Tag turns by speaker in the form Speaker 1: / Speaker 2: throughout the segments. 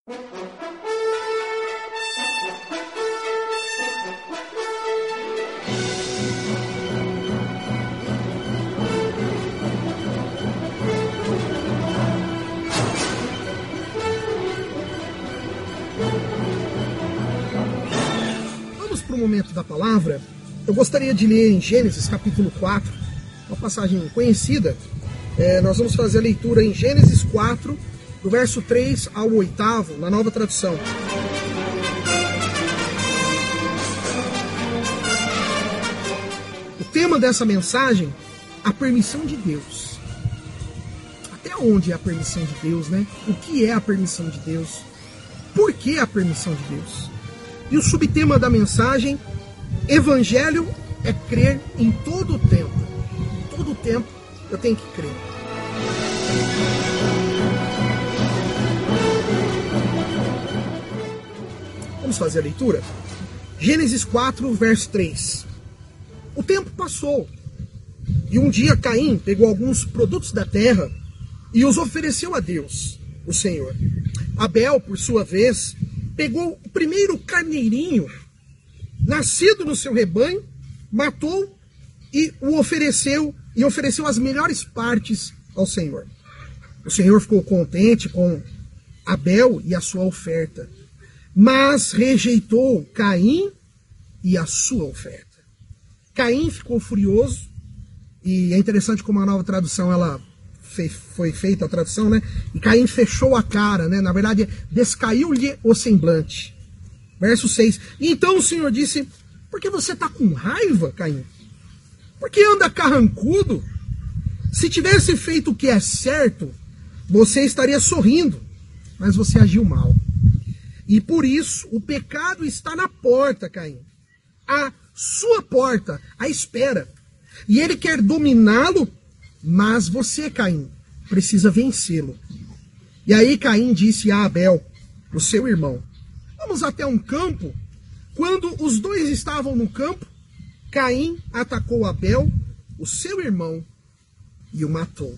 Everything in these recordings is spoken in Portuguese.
Speaker 1: Vamos para o momento da palavra. Eu gostaria de ler em Gênesis capítulo 4, uma passagem conhecida. Nós vamos fazer a leitura em Gênesis 4, do verso 3 ao 8º, na Nova Tradução. O tema dessa mensagem, a permissão de Deus. Até onde é a permissão de Deus, né? O que é a permissão de Deus? Por que a permissão de Deus? E o subtema da mensagem, Evangelho é crer em todo o tempo. Em todo o tempo eu tenho que crer. Vamos fazer a leitura? Gênesis 4, verso 3. O tempo passou, e um dia Caim pegou alguns produtos da terra e os ofereceu a Deus, o Senhor. Abel, por sua vez, pegou o primeiro carneirinho nascido no seu rebanho, matou e o ofereceu as melhores partes ao Senhor. O Senhor ficou contente com Abel e a sua oferta, mas rejeitou Caim e a sua oferta. Caim ficou furioso, e é interessante como a Nova Tradução foi feita a tradução, né? E Caim fechou a cara, né? Na verdade, descaiu-lhe o semblante. Verso 6. E então o Senhor disse: por que você está com raiva, Caim? Por que anda carrancudo? Se tivesse feito o que é certo, você estaria sorrindo, mas você agiu mal. E por isso o pecado está na porta, Caim. A sua porta, à espera. E ele quer dominá-lo, mas você, Caim, precisa vencê-lo. E aí Caim disse a Abel, o seu irmão: vamos até um campo. Quando os dois estavam no campo, Caim atacou Abel, o seu irmão, e o matou.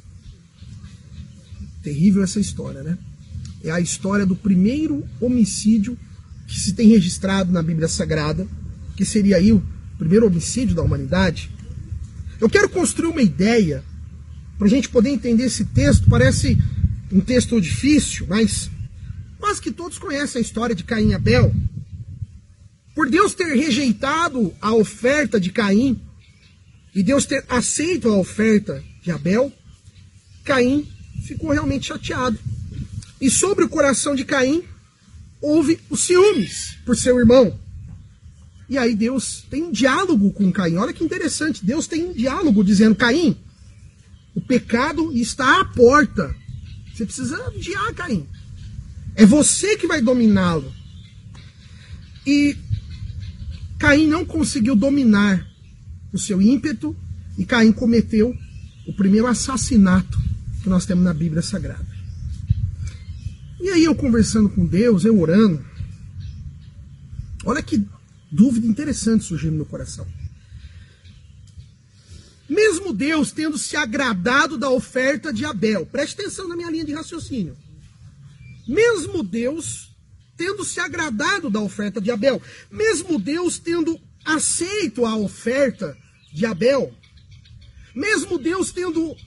Speaker 1: Terrível essa história, né? É a história do primeiro homicídio que se tem registrado na Bíblia Sagrada, que seria aí o primeiro homicídio da humanidade. Eu quero construir uma ideia para a gente poder entender esse texto. Parece um texto difícil, mas quase que todos conhecem a história de Caim e Abel. Por Deus ter rejeitado a oferta de Caim e Deus ter aceito a oferta de Abel, Caim ficou realmente chateado. E sobre o coração de Caim houve os ciúmes por seu irmão. E aí Deus tem um diálogo com Caim. Olha que interessante, Deus tem um diálogo dizendo: Caim, o pecado está à porta. Você precisa vigiar, Caim. É você que vai dominá-lo. E Caim não conseguiu dominar o seu ímpeto, e Caim cometeu o primeiro assassinato que nós temos na Bíblia Sagrada. E aí eu conversando com Deus, eu orando, olha que dúvida interessante surgiu no meu coração. Mesmo Deus tendo se agradado da oferta de Abel, preste atenção na minha linha de raciocínio. Mesmo Deus tendo se agradado da oferta de Abel, mesmo Deus tendo aceito a oferta de Abel, mesmo Deus tendo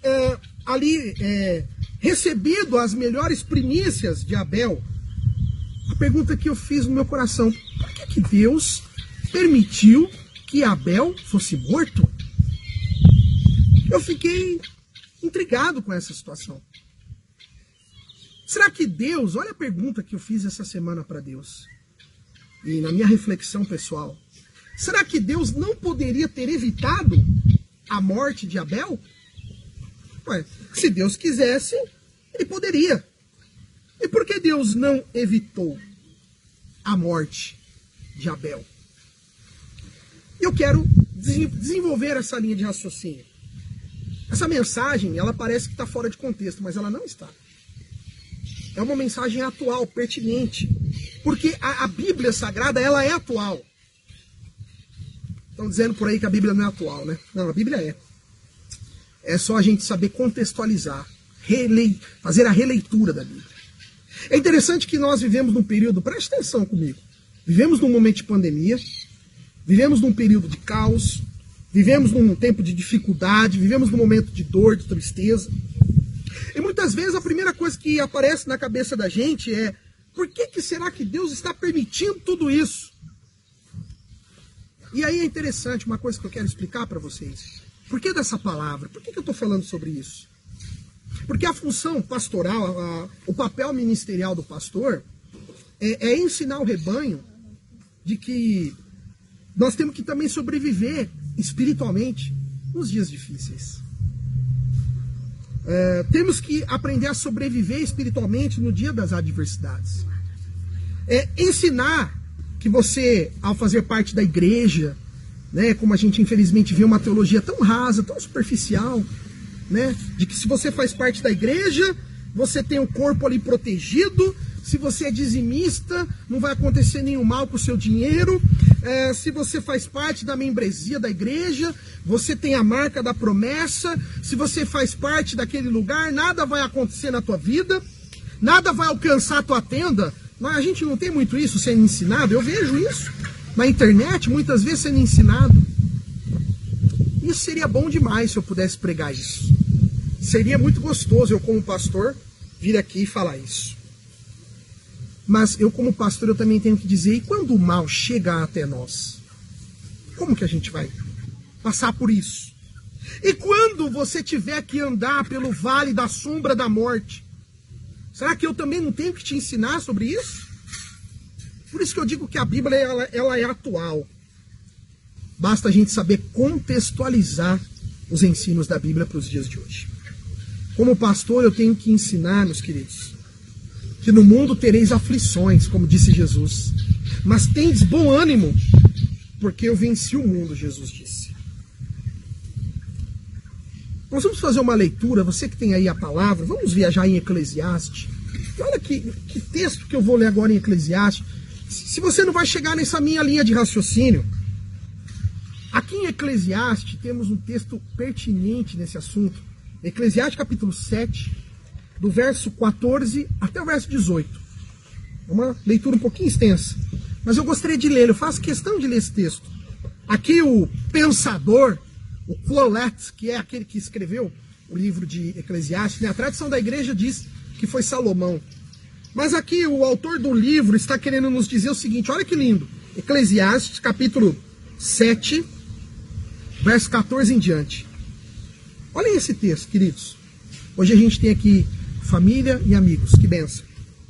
Speaker 1: recebido as melhores primícias de Abel, a pergunta que eu fiz no meu coração: por que Deus permitiu que Abel fosse morto? Eu fiquei intrigado com essa situação. Será que Deus, olha a pergunta que eu fiz essa semana para Deus, e na minha reflexão pessoal, será que Deus não poderia ter evitado a morte de Abel? Ué, se Deus quisesse, ele poderia. E por que Deus não evitou a morte de Abel? Eu quero desenvolver essa linha de raciocínio. Essa mensagem, ela parece que está fora de contexto, mas ela não está. É uma mensagem atual, pertinente. Porque a Bíblia Sagrada, ela é atual. Estão dizendo por aí que a Bíblia não é atual, né? Não, a Bíblia é. É só a gente saber contextualizar, fazer a releitura da Bíblia. É interessante que nós vivemos num período, preste atenção comigo, vivemos num momento de pandemia, vivemos num período de caos, vivemos num tempo de dificuldade, vivemos num momento de dor, de tristeza. E muitas vezes a primeira coisa que aparece na cabeça da gente é: por que será que Deus está permitindo tudo isso? E aí é interessante uma coisa que eu quero explicar para vocês. Por que dessa palavra? Por que eu estou falando sobre isso? Porque a função pastoral, o papel ministerial do pastor é ensinar o rebanho de que nós temos que também sobreviver espiritualmente nos dias difíceis. Temos que aprender a sobreviver espiritualmente no dia das adversidades. Ensinar que você, ao fazer parte da igreja, né, como a gente infelizmente vê uma teologia tão rasa, tão superficial, né, de que se você faz parte da igreja, você tem o corpo ali protegido, se você é dizimista, não vai acontecer nenhum mal com o seu dinheiro, se você faz parte da membresia da igreja, você tem a marca da promessa, se você faz parte daquele lugar, nada vai acontecer na tua vida, nada vai alcançar a tua tenda. A gente não tem muito isso sendo ensinado, eu vejo isso na internet, muitas vezes sendo ensinado. Isso seria bom demais se eu pudesse pregar isso. Seria muito gostoso eu, como pastor, vir aqui e falar isso. Mas eu, como pastor, eu também tenho que dizer: e quando o mal chega até nós? Como que a gente vai passar por isso? E quando você tiver que andar pelo vale da sombra da morte? Será que eu também não tenho que te ensinar sobre isso? Por isso que eu digo que a Bíblia ela é atual. Basta a gente saber contextualizar os ensinos da Bíblia para os dias de hoje. Como pastor, eu tenho que ensinar, meus queridos, que no mundo tereis aflições, como disse Jesus. Mas tendes bom ânimo, porque eu venci o mundo, Jesus disse. Nós vamos fazer uma leitura, você que tem aí a palavra, vamos viajar em Eclesiastes. E olha que texto que eu vou ler agora em Eclesiastes. Se você não vai chegar nessa minha linha de raciocínio, aqui em Eclesiastes temos um texto pertinente nesse assunto. Eclesiastes capítulo 7, do verso 14 até o verso 18. É uma leitura um pouquinho extensa, mas eu gostaria de ler, eu faço questão de ler esse texto. Aqui o pensador, o Quolet, que é aquele que escreveu o livro de Eclesiastes, né? A tradição da igreja diz que foi Salomão. Mas aqui o autor do livro está querendo nos dizer o seguinte, olha que lindo. Eclesiastes, capítulo 7, verso 14 em diante. Olhem esse texto, queridos. Hoje a gente tem aqui família e amigos, que bênção.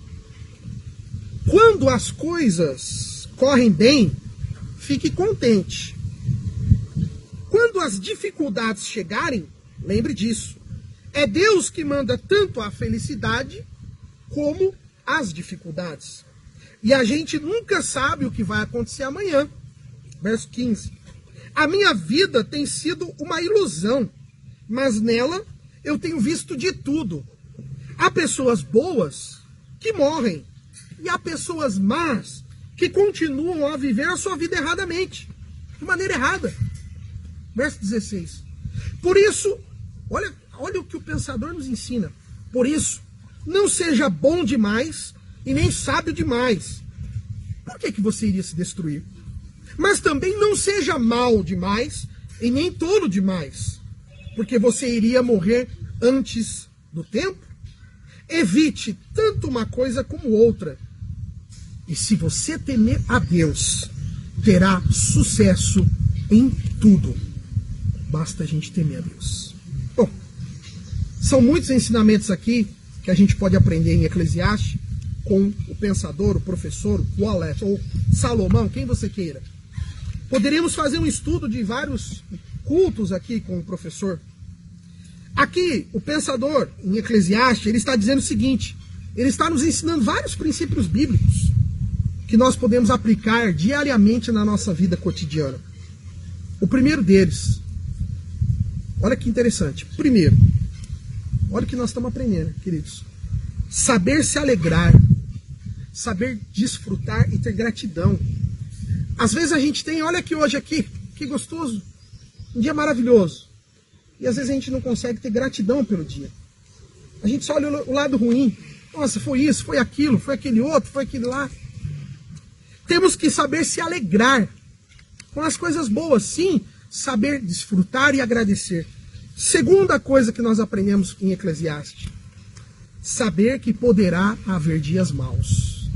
Speaker 1: Quando as coisas correm bem, fique contente. Quando as dificuldades chegarem, lembre disso. É Deus que manda tanto a felicidade como as dificuldades. E a gente nunca sabe o que vai acontecer amanhã. Verso 15. A minha vida tem sido uma ilusão, mas nela eu tenho visto de tudo. Há pessoas boas que morrem, e há pessoas más que continuam a viver a sua vida erradamente, de maneira errada. Verso 16. Por isso, olha o que o pensador nos ensina. Por isso, não seja bom demais e nem sábio demais. Por que você iria se destruir? Mas também não seja mal demais e nem tolo demais, porque você iria morrer antes do tempo. Evite tanto uma coisa como outra. E se você temer a Deus, terá sucesso em tudo. Basta a gente temer a Deus. Bom, são muitos ensinamentos aqui que a gente pode aprender em Eclesiastes com o pensador, o professor, o Quolet, ou Salomão, quem você queira. Poderíamos fazer um estudo de vários cultos aqui com o professor. Aqui, o pensador, em Eclesiastes, ele está dizendo o seguinte, ele está nos ensinando vários princípios bíblicos que nós podemos aplicar diariamente na nossa vida cotidiana. O primeiro deles, olha que interessante, primeiro, olha o que nós estamos aprendendo, queridos. Saber se alegrar, saber desfrutar e ter gratidão. Às vezes a gente tem, olha aqui hoje aqui, que gostoso, um dia maravilhoso. E às vezes a gente não consegue ter gratidão pelo dia. A gente só olha o lado ruim. Nossa, foi isso, foi aquilo, foi aquele outro, foi aquele lá. Temos que saber se alegrar com as coisas boas, sim, saber desfrutar e agradecer. Segunda coisa que nós aprendemos em Eclesiastes, saber que poderá haver dias maus.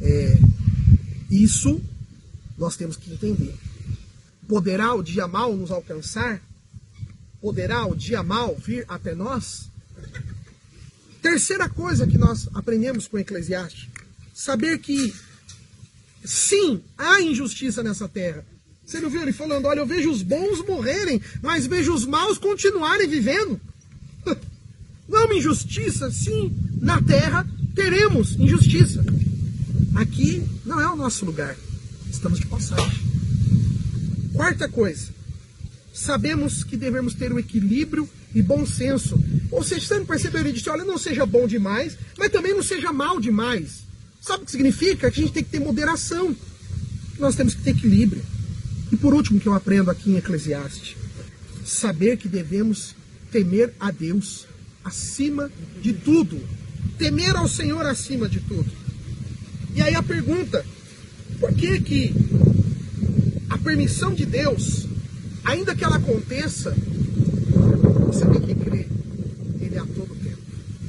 Speaker 1: Isso nós temos que entender. Poderá o dia mau nos alcançar? Poderá o dia mau vir até nós? Terceira coisa que nós aprendemos com Eclesiastes, saber que sim, há injustiça nessa terra. Você não viu ele falando, olha, eu vejo os bons morrerem, mas vejo os maus continuarem vivendo. Não é uma injustiça? Sim, na terra teremos injustiça. Aqui não é o nosso lugar. Estamos de passagem. Quarta coisa, sabemos que devemos ter o equilíbrio e bom senso. Ou seja, você não percebeu? Ele disse, olha, não seja bom demais, mas também não seja mal demais. Sabe o que significa? Que a gente tem que ter moderação. Nós temos que ter equilíbrio. E por último que eu aprendo aqui em Eclesiastes, saber que devemos temer a Deus acima de tudo. Temer ao Senhor acima de tudo. E aí a pergunta, por que a permissão de Deus, ainda que ela aconteça, você tem que crer, Ele é a todo tempo.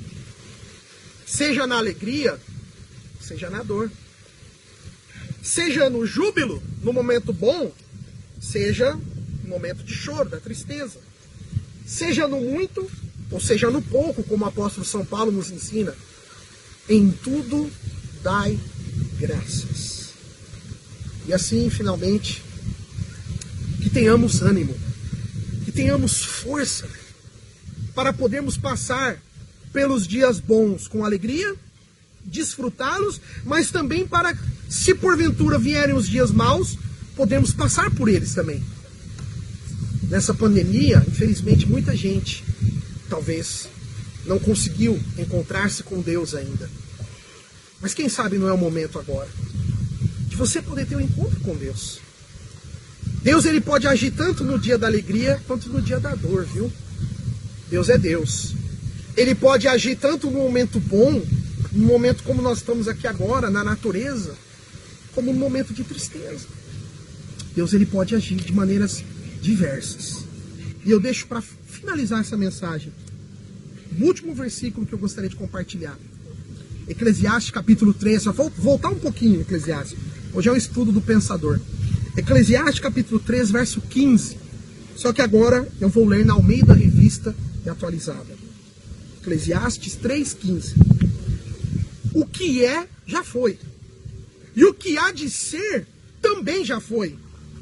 Speaker 1: Seja na alegria, seja na dor. Seja no júbilo, no momento bom, seja no momento de choro, da tristeza. Seja no muito, ou seja no pouco, como o apóstolo São Paulo nos ensina. Em tudo dai graças. E assim, finalmente, que tenhamos ânimo, que tenhamos força para podermos passar pelos dias bons com alegria, desfrutá-los, mas também para, se porventura vierem os dias maus, podemos passar por eles também. Nessa pandemia, infelizmente, muita gente talvez não conseguiu encontrar-se com Deus ainda. Mas quem sabe não é o momento agora de você poder ter um encontro com Deus. Deus, ele pode agir tanto no dia da alegria quanto no dia da dor, viu? Deus é Deus. Ele pode agir tanto no momento bom, no momento como nós estamos aqui agora, na natureza, como no momento de tristeza. Deus, ele pode agir de maneiras diversas. E eu deixo para finalizar essa mensagem o último versículo que eu gostaria de compartilhar. Eclesiastes capítulo 3, só vou voltar um pouquinho em Eclesiastes. Hoje é o estudo do pensador. Eclesiastes capítulo 3, verso 15. Só que agora eu vou ler na Almeida Revista e Atualizada. Eclesiastes 3,15. O que é, já foi. E o que há de ser, também já foi.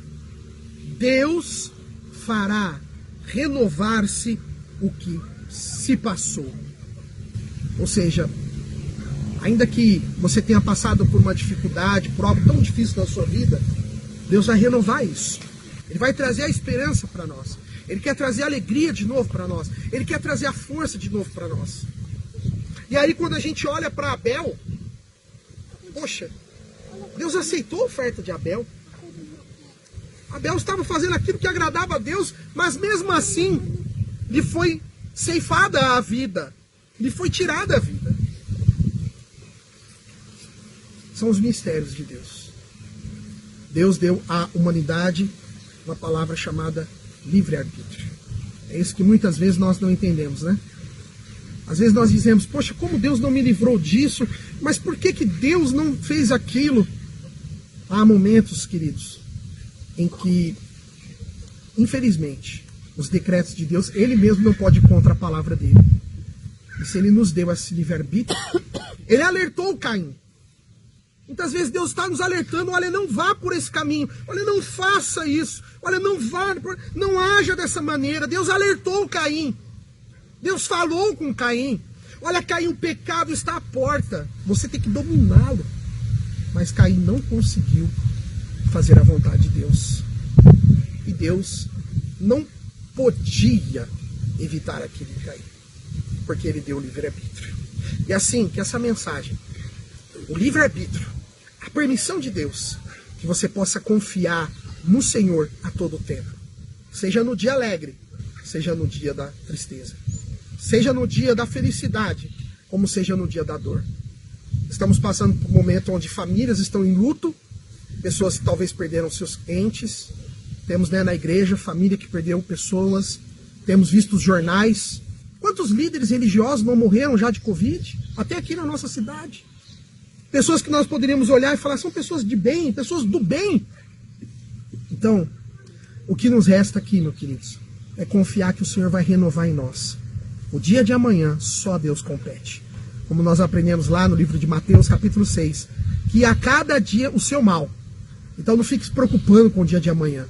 Speaker 1: Deus fará renovar-se o que se passou. Ou seja, ainda que você tenha passado por uma dificuldade, prova tão difícil na sua vida, Deus vai renovar isso. Ele vai trazer a esperança para nós. Ele quer trazer a alegria de novo para nós. Ele quer trazer a força de novo para nós. E aí quando a gente olha para Abel, poxa, Deus aceitou a oferta de Abel. Abel estava fazendo aquilo que agradava a Deus, mas mesmo assim, lhe foi ceifada a vida. Lhe foi tirada a vida. São os mistérios de Deus. Deus deu à humanidade uma palavra chamada livre-arbítrio. É isso que muitas vezes nós não entendemos, né? Às vezes nós dizemos, poxa, como Deus não me livrou disso? Mas por que Deus não fez aquilo? Há momentos, queridos, em que, infelizmente, os decretos de Deus, Ele mesmo não pode ir contra a palavra dele. E se Ele nos deu esse livre-arbítrio, Ele alertou o Caim. Muitas vezes Deus está nos alertando, olha, não vá por esse caminho, olha, não faça isso, olha, não vá, não haja dessa maneira. Deus alertou o Caim. Deus falou com Caim. Olha, Caim, o pecado está à porta, você tem que dominá-lo. Mas Caim não conseguiu fazer a vontade de Deus. E Deus não podia evitar aquilo de Caim, porque ele deu o livre-arbítrio. E assim, que essa mensagem, o livre-arbítrio, a permissão de Deus, que você possa confiar no Senhor a todo tempo. Seja no dia alegre, seja no dia da tristeza. Seja no dia da felicidade, como seja no dia da dor. Estamos passando por um momento onde famílias estão em luto, pessoas que talvez perderam seus entes. Temos, né, na igreja, família que perdeu pessoas. Temos visto os jornais. Quantos líderes religiosos não morreram já de Covid? Até aqui na nossa cidade. Pessoas que nós poderíamos olhar e falar, são pessoas de bem, pessoas do bem. Então, o que nos resta aqui, meus queridos, é confiar que o Senhor vai renovar em nós. O dia de amanhã só Deus compete. Como nós aprendemos lá no livro de Mateus, capítulo 6, que a cada dia o seu mal. Então não fique se preocupando com o dia de amanhã,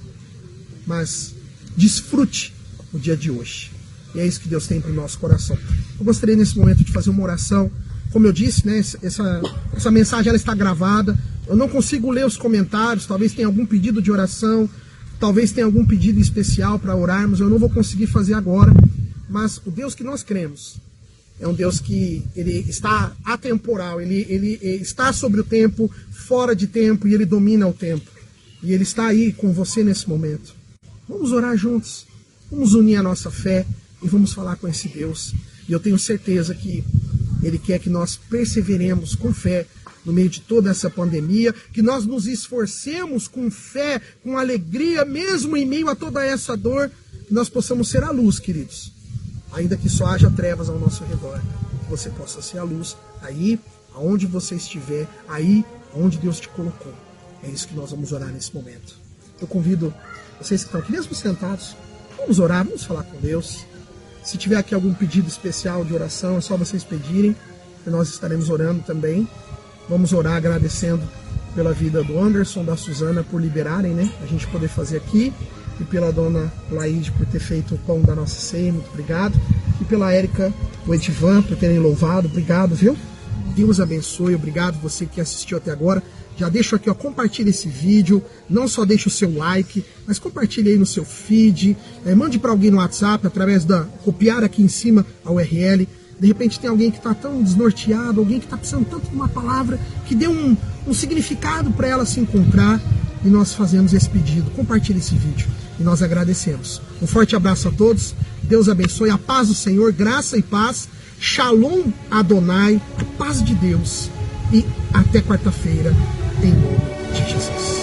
Speaker 1: mas desfrute o dia de hoje. E é isso que Deus tem para o nosso coração. Eu gostaria nesse momento de fazer uma oração. Como eu disse, né, essa mensagem ela está gravada. Eu não consigo ler os comentários. Talvez tenha algum pedido de oração, talvez tenha algum pedido especial para orarmos. Eu não vou conseguir fazer agora. Mas o Deus que nós cremos é um Deus que ele está atemporal, ele está sobre o tempo, fora de tempo, e ele domina o tempo. E ele está aí com você nesse momento. Vamos orar juntos, vamos unir a nossa fé e vamos falar com esse Deus. E eu tenho certeza que ele quer que nós perseveremos com fé no meio de toda essa pandemia, que nós nos esforcemos com fé, com alegria, mesmo em meio a toda essa dor, que nós possamos ser a luz, queridos. Ainda que só haja trevas ao nosso redor, que você possa ser a luz aí, aonde você estiver, aí onde Deus te colocou. É isso que nós vamos orar nesse momento. Eu convido vocês que estão aqui, mesmo sentados, vamos orar, vamos falar com Deus. Se tiver aqui algum pedido especial de oração, é só vocês pedirem, que nós estaremos orando também. Vamos orar agradecendo pela vida do Anderson, da Suzana, por liberarem, né, a gente poder fazer aqui. E pela dona Laide por ter feito o pão da nossa ceia, muito obrigado. E pela Érica, o Edivan, por terem louvado, obrigado, viu? Deus abençoe, obrigado você que assistiu até agora. Já deixa aqui, ó, compartilha esse vídeo, não só deixa o seu like, mas compartilha aí no seu feed, mande para alguém no WhatsApp, através da, copiar aqui em cima a URL. De repente tem alguém que está tão desnorteado, alguém que está precisando tanto de uma palavra, que dê um significado para ela se encontrar, e nós fazemos esse pedido. Compartilhe esse vídeo e nós agradecemos. Um forte abraço a todos, Deus abençoe, a paz do Senhor, graça e paz, Shalom Adonai, a paz de Deus, e até quarta-feira, em nome de Jesus.